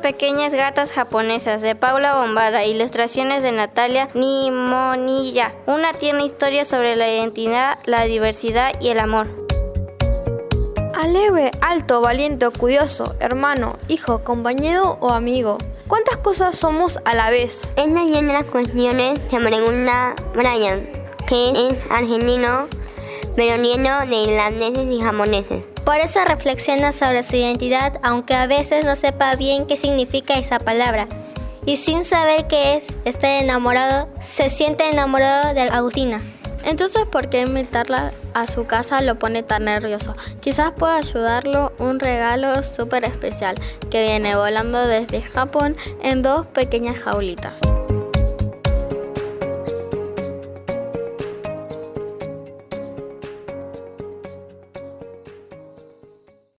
pequeñas gatas japonesas de Paula Bombara, ilustraciones de Natalia Nimonilla. Una tierna historia sobre la identidad, la diversidad y el amor. Alegre, alto, valiente, curioso, hermano, hijo, compañero o amigo. ¿Cuántas cosas somos a la vez? Esta y otras cuestiones se pregunta Brian, que es argentino, pero nieto de irlandeses y japoneses. Por eso reflexiona sobre su identidad, aunque a veces no sepa bien qué significa esa palabra. Y sin saber qué es estar enamorado, se siente enamorado de Agustina. Entonces, ¿por qué invitarla a su casa lo pone tan nervioso? Quizás pueda ayudarlo un regalo súper especial que viene volando desde Japón en 2 pequeñas jaulitas.